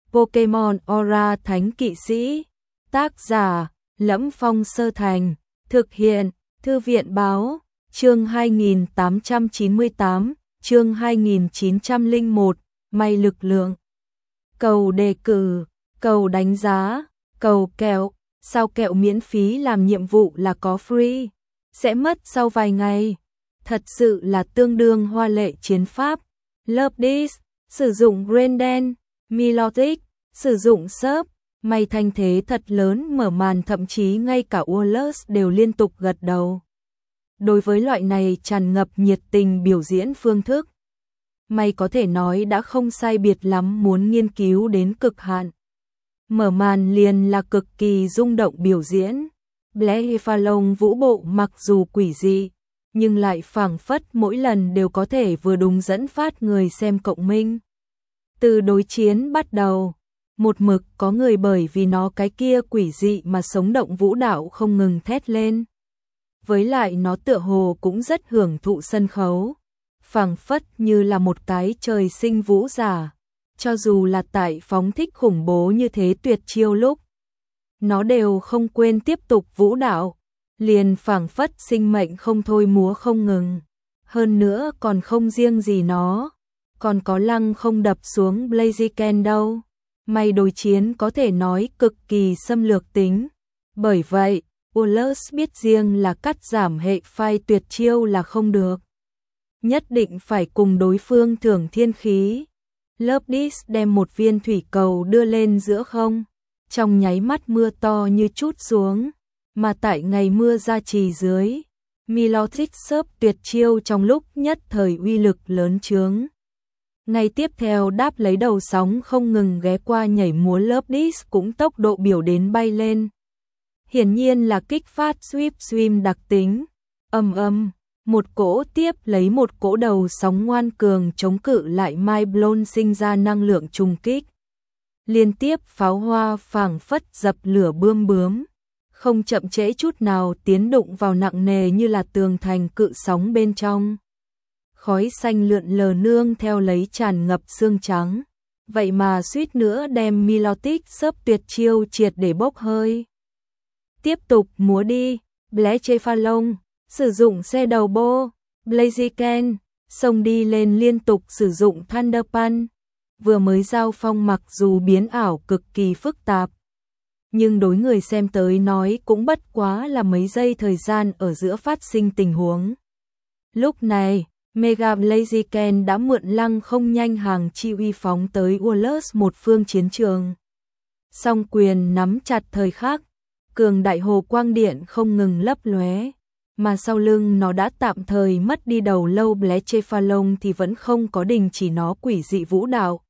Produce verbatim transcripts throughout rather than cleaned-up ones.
Pokemon Aura Thánh Kỵ Sĩ. Tác giả: Lẫm Phong Sơ Thành. Thực hiện: Thư viện báo. Chương hai nghìn tám trăm chín mươi tám, chương hai nghìn chín trăm lẻ một, may lực lượng. Cầu đề cử, cầu đánh giá, cầu kẹo, sao kẹo miễn phí làm nhiệm vụ là có free, sẽ mất sau vài ngày. Thật sự là tương đương hoa lệ chiến pháp. Love this, sử dụng Grendel, Milotic, sử dụng Surf, may thanh thế thật lớn mở màn, thậm chí ngay cả Wallace đều liên tục gật đầu. Đối với loại này tràn ngập nhiệt tình biểu diễn phương thức, may có thể nói đã không sai biệt lắm, muốn nghiên cứu đến cực hạn. Mở màn liền là cực kỳ rung động biểu diễn. Blacephalon vũ bộ mặc dù quỷ dị, nhưng lại phảng phất mỗi lần đều có thể vừa đúng dẫn phát người xem cộng minh. Từ đối chiến bắt đầu, một mực có người bởi vì nó cái kia quỷ dị mà sống động vũ đạo không ngừng thét lên. Với lại nó tựa hồ cũng rất hưởng thụ sân khấu, phảng phất như là một cái trời sinh vũ giả. Cho dù là tại phóng thích khủng bố như thế tuyệt chiêu lúc, nó đều không quên tiếp tục vũ đạo, liền phảng phất sinh mệnh không thôi múa không ngừng. Hơn nữa còn không riêng gì nó, còn có lăng không đập xuống Blaziken đâu. May đối chiến có thể nói cực kỳ xâm lược tính. Bởi vậy, Wallace biết riêng là cắt giảm hệ phai tuyệt chiêu là không được. Nhất định phải cùng đối phương thưởng thiên khí. Love this đem một viên thủy cầu đưa lên giữa không. Trong nháy mắt mưa to như trút xuống. Mà tại ngày mưa gia trì dưới, Milotic Surf tuyệt chiêu trong lúc nhất thời uy lực lớn chướng. Ngay tiếp theo đáp lấy đầu sóng không ngừng ghé qua nhảy múa Love this cũng tốc độ biểu đến bay lên. Hiển nhiên là kích phát sweep swim đặc tính. Âm âm, một cỗ tiếp lấy một cỗ đầu sóng ngoan cường chống cự lại Mind Blown sinh ra năng lượng trùng kích. Liên tiếp pháo hoa phảng phất dập lửa bươm bướm, không chậm trễ chút nào tiến đụng vào nặng nề như là tường thành cự sóng bên trong. Khói xanh lượn lờ nương theo lấy tràn ngập xương trắng, vậy mà suýt nữa đem Milotic Surf tuyệt chiêu triệt để bốc hơi. Tiếp tục múa đi, Blacephalon, sử dụng xe đầu bô, Blaziken, xông đi lên liên tục sử dụng Thunder Punch. Vừa mới giao phong mặc dù biến ảo cực kỳ phức tạp, nhưng đối người xem tới nói cũng bất quá là mấy giây thời gian ở giữa phát sinh tình huống. Lúc này, Mega Blaziken đã mượn lăng không nhanh hàng chi uy phóng tới Wallace một phương chiến trường. Song quyền nắm chặt thời khắc, cường đại hồ quang điện không ngừng lấp lóe, mà sau lưng nó đã tạm thời mất đi đầu lâu. Blacephalon thì vẫn không có đình chỉ nó quỷ dị vũ đạo.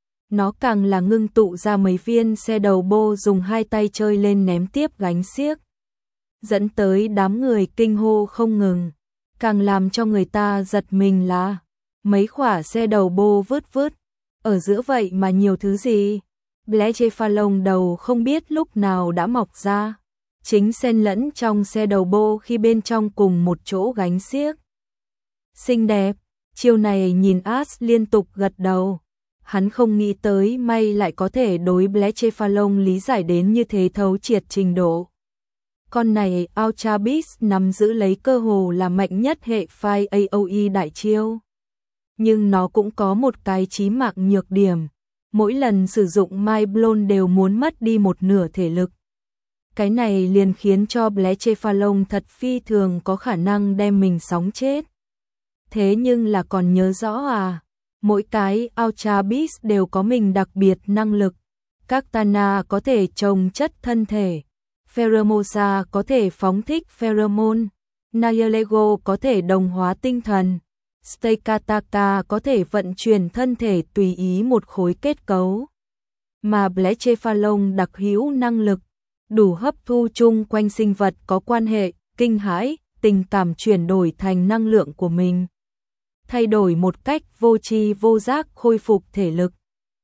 Nó càng là ngưng tụ ra mấy viên xe đầu bô dùng hai tay chơi lên ném tiếp gánh xiếc, dẫn tới đám người kinh hô không ngừng. Càng làm cho người ta giật mình là mấy khỏa xe đầu bô vứt vứt ở giữa vậy mà nhiều thứ gì. Blacephalon đầu không biết lúc nào đã mọc ra, chính xen lẫn trong xe đầu bô khi bên trong cùng một chỗ gánh xiếc. Xinh đẹp, chiêu này nhìn Ash liên tục gật đầu. Hắn không nghĩ tới may lại có thể đối Blacephalon lý giải đến như thế thấu triệt trình độ. Con này Ultra Beast nắm giữ lấy cơ hồ là mạnh nhất hệ phai a o e đại chiêu. Nhưng nó cũng có một cái chí mạng nhược điểm. Mỗi lần sử dụng Mind Blown đều muốn mất đi một nửa thể lực. Cái này liền khiến cho Blacephalon thật phi thường có khả năng đem mình sóng chết. Thế nhưng là còn nhớ rõ à, mỗi cái Ultra Beast đều có mình đặc biệt năng lực. Katana có thể trồng chất thân thể, Pheromosa có thể phóng thích pheromone, Nihilego có thể đồng hóa tinh thần, Stakataka có thể vận chuyển thân thể tùy ý một khối kết cấu. Mà Blacephalon đặc hữu năng lực, đủ hấp thu chung quanh sinh vật có quan hệ, kinh hãi, tình cảm chuyển đổi thành năng lượng của mình. Thay đổi một cách vô tri vô giác khôi phục thể lực.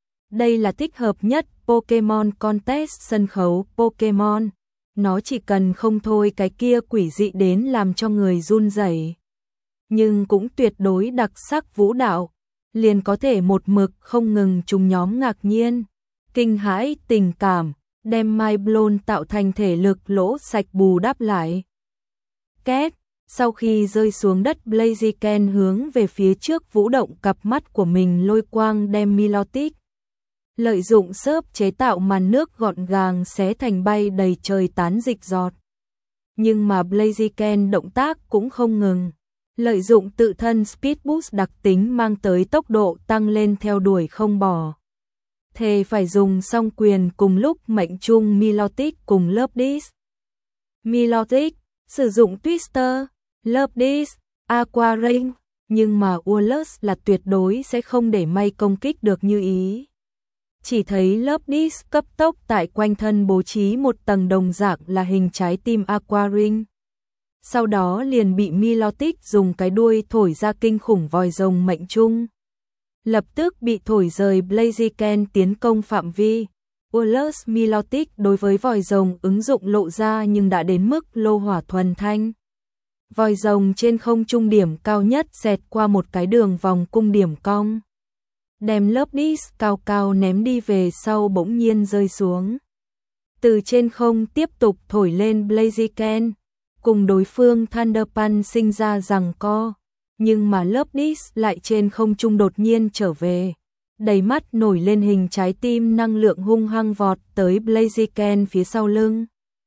Đây là thích hợp nhất Pokemon Contest sân khấu Pokemon. Nó chỉ cần không thôi cái kia quỷ dị đến làm cho người run rẩy, nhưng cũng tuyệt đối đặc sắc vũ đạo, liền có thể một mực không ngừng trùng nhóm ngạc nhiên. kinh hãi tình cảm, đem Mai Blonde tạo thành thể lực lỗ sạch bù đắp lại. Két, sau khi rơi xuống đất Blaziken hướng về phía trước vũ động cặp mắt của mình lôi quang đem Milotic. Lợi dụng xớp chế tạo màn nước gọn gàng xé thành bay đầy trời tán dịch giọt. Nhưng mà Blaziken động tác cũng không ngừng. Lợi dụng tự thân Speed Boost đặc tính mang tới tốc độ tăng lên theo đuổi không bỏ. Thề phải dùng song quyền cùng lúc mệnh trung Milotic cùng Love Milotic sử dụng Twister, Love Aqua Ring, nhưng mà Wallace là tuyệt đối sẽ không để May công kích được như ý. Chỉ thấy Love cấp tốc tại quanh thân bố trí một tầng đồng dạng là hình trái tim Aqua Ring. Sau đó liền bị Milotic dùng cái đuôi thổi ra kinh khủng vòi rồng mệnh trung. Lập tức bị thổi rời Blaziken tiến công phạm vi. Wallace Milotic đối với vòi rồng ứng dụng lộ ra nhưng đã đến mức lô hỏa thuần thanh. Vòi rồng trên không trung điểm cao nhất xẹt qua một cái đường vòng cung điểm cong. Đem lớp dis cao cao ném đi về sau bỗng nhiên rơi xuống. Từ trên không tiếp tục thổi lên Blaziken, cùng đối phương Thunder Punch sinh ra giằng co. Nhưng mà lớp dis lại trên không trung đột nhiên trở về. Đầy mắt nổi lên hình trái tim năng lượng hung hăng vọt tới Blaziken phía sau lưng.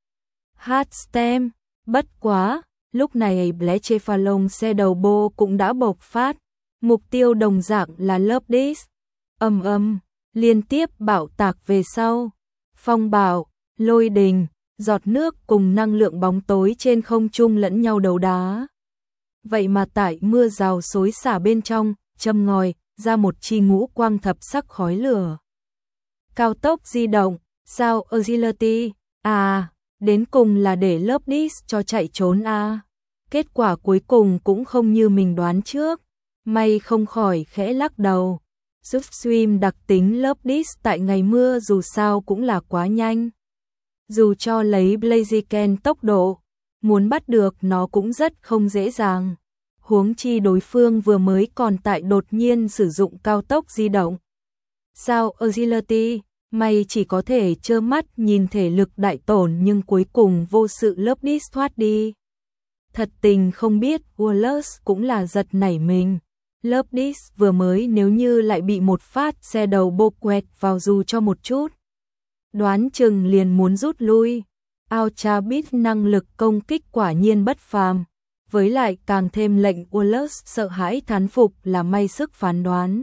Heartstem, bất quá, lúc này Blacephalon xe đầu bô cũng đã bộc phát. Mục tiêu đồng dạng là lớp dis. Ầm ầm, liên tiếp bạo tạc về sau. Phong bạo, lôi đình, giọt nước cùng năng lượng bóng tối trên không trung lẫn nhau đấu đá. Vậy mà tại mưa rào xối xả bên trong, châm ngòi ra một chi ngũ quang thập sắc khói lửa. Cao tốc di động, sao agility, à, đến cùng là để lớp dis cho chạy trốn à. Kết quả cuối cùng cũng không như mình đoán trước. May không khỏi khẽ lắc đầu. Giúp swim đặc tính lớp dis tại ngày mưa dù sao cũng là quá nhanh. Dù cho lấy Blaziken tốc độ, muốn bắt được nó cũng rất không dễ dàng. Huống chi đối phương vừa mới còn tại đột nhiên sử dụng cao tốc di động. Sao agility, May chỉ có thể trơ mắt nhìn thể lực đại tổn nhưng cuối cùng vô sự lớp dis thoát đi. Thật tình không biết Wallace cũng là giật nảy mình. Lớp dis vừa mới nếu như lại bị một phát xe đầu bô quẹt vào dù cho một chút. Đoán chừng liền muốn rút lui. Ultrabit năng lực công kích quả nhiên bất phàm. Với lại càng thêm lệnh Wallace sợ hãi thán phục là May sức phán đoán.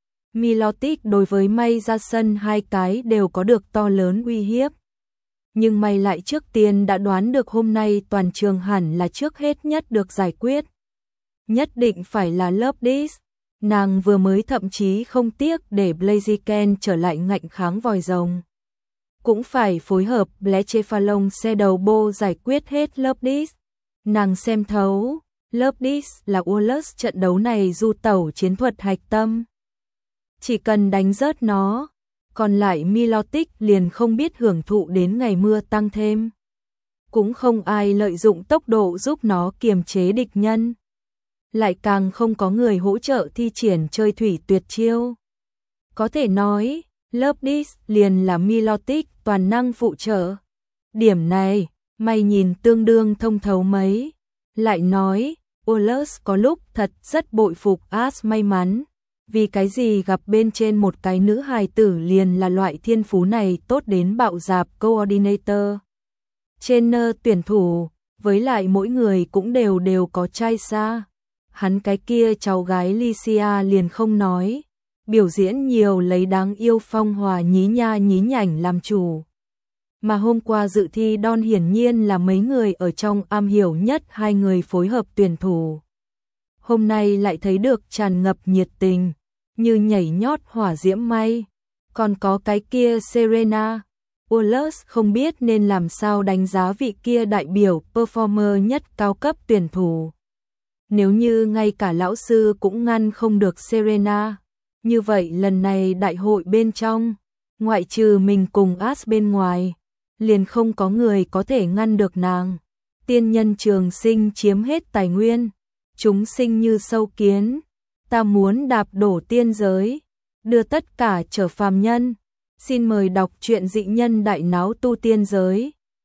Milotic đối với May ra sân hai cái đều có được to lớn uy hiếp. Nhưng May lại trước tiên đã đoán được hôm nay toàn trường hẳn là trước hết nhất được giải quyết. Nhất định phải là lớp dis. Nàng vừa mới thậm chí không tiếc để Blaziken trở lại ngạnh kháng vòi rồng. Cũng phải phối hợp Blacephalon xe đầu bô giải quyết hết lớp dis. Nàng xem thấu, lớp dis là Wallace trận đấu này du tẩu chiến thuật hạch tâm. Chỉ cần đánh rớt nó, còn lại Milotic liền không biết hưởng thụ đến ngày mưa tăng thêm. Cũng không ai lợi dụng tốc độ giúp nó kiềm chế địch nhân. Lại càng không có người hỗ trợ thi triển chơi thủy tuyệt chiêu. Có thể nói, lớp dis liền là Milotic toàn năng phụ trợ. Điểm này, May nhìn tương đương thông thấu mấy. Lại nói, Wallace có lúc thật rất bội phục Ash may mắn. Vì cái gì gặp bên trên một cái nữ hài tử liền là loại thiên phú này tốt đến bạo dạp coordinator. Trainer tuyển thủ, với lại mỗi người cũng đều đều có trai xa. Hắn cái kia cháu gái Lycia liền không nói. Biểu diễn nhiều lấy đáng yêu phong hòa nhí nha nhí nhảnh làm chủ. Mà hôm qua dự thi Don hiển nhiên là mấy người ở trong am hiểu nhất hai người phối hợp tuyển thủ. Hôm nay lại thấy được tràn ngập nhiệt tình, như nhảy nhót hỏa diễm May. Còn có cái kia Serena. Wallace không biết nên làm sao đánh giá vị kia đại biểu performer nhất cao cấp tuyển thủ. Nếu như ngay cả lão sư cũng ngăn không được Serena, như vậy lần này đại hội bên trong, ngoại trừ mình cùng Ash bên ngoài, liền không có người có thể ngăn được nàng. Tiên nhân trường sinh chiếm hết tài nguyên, chúng sinh như sâu kiến, ta muốn đạp đổ tiên giới, đưa tất cả trở phàm nhân. Xin mời đọc truyện Dị nhân đại náo tu tiên giới.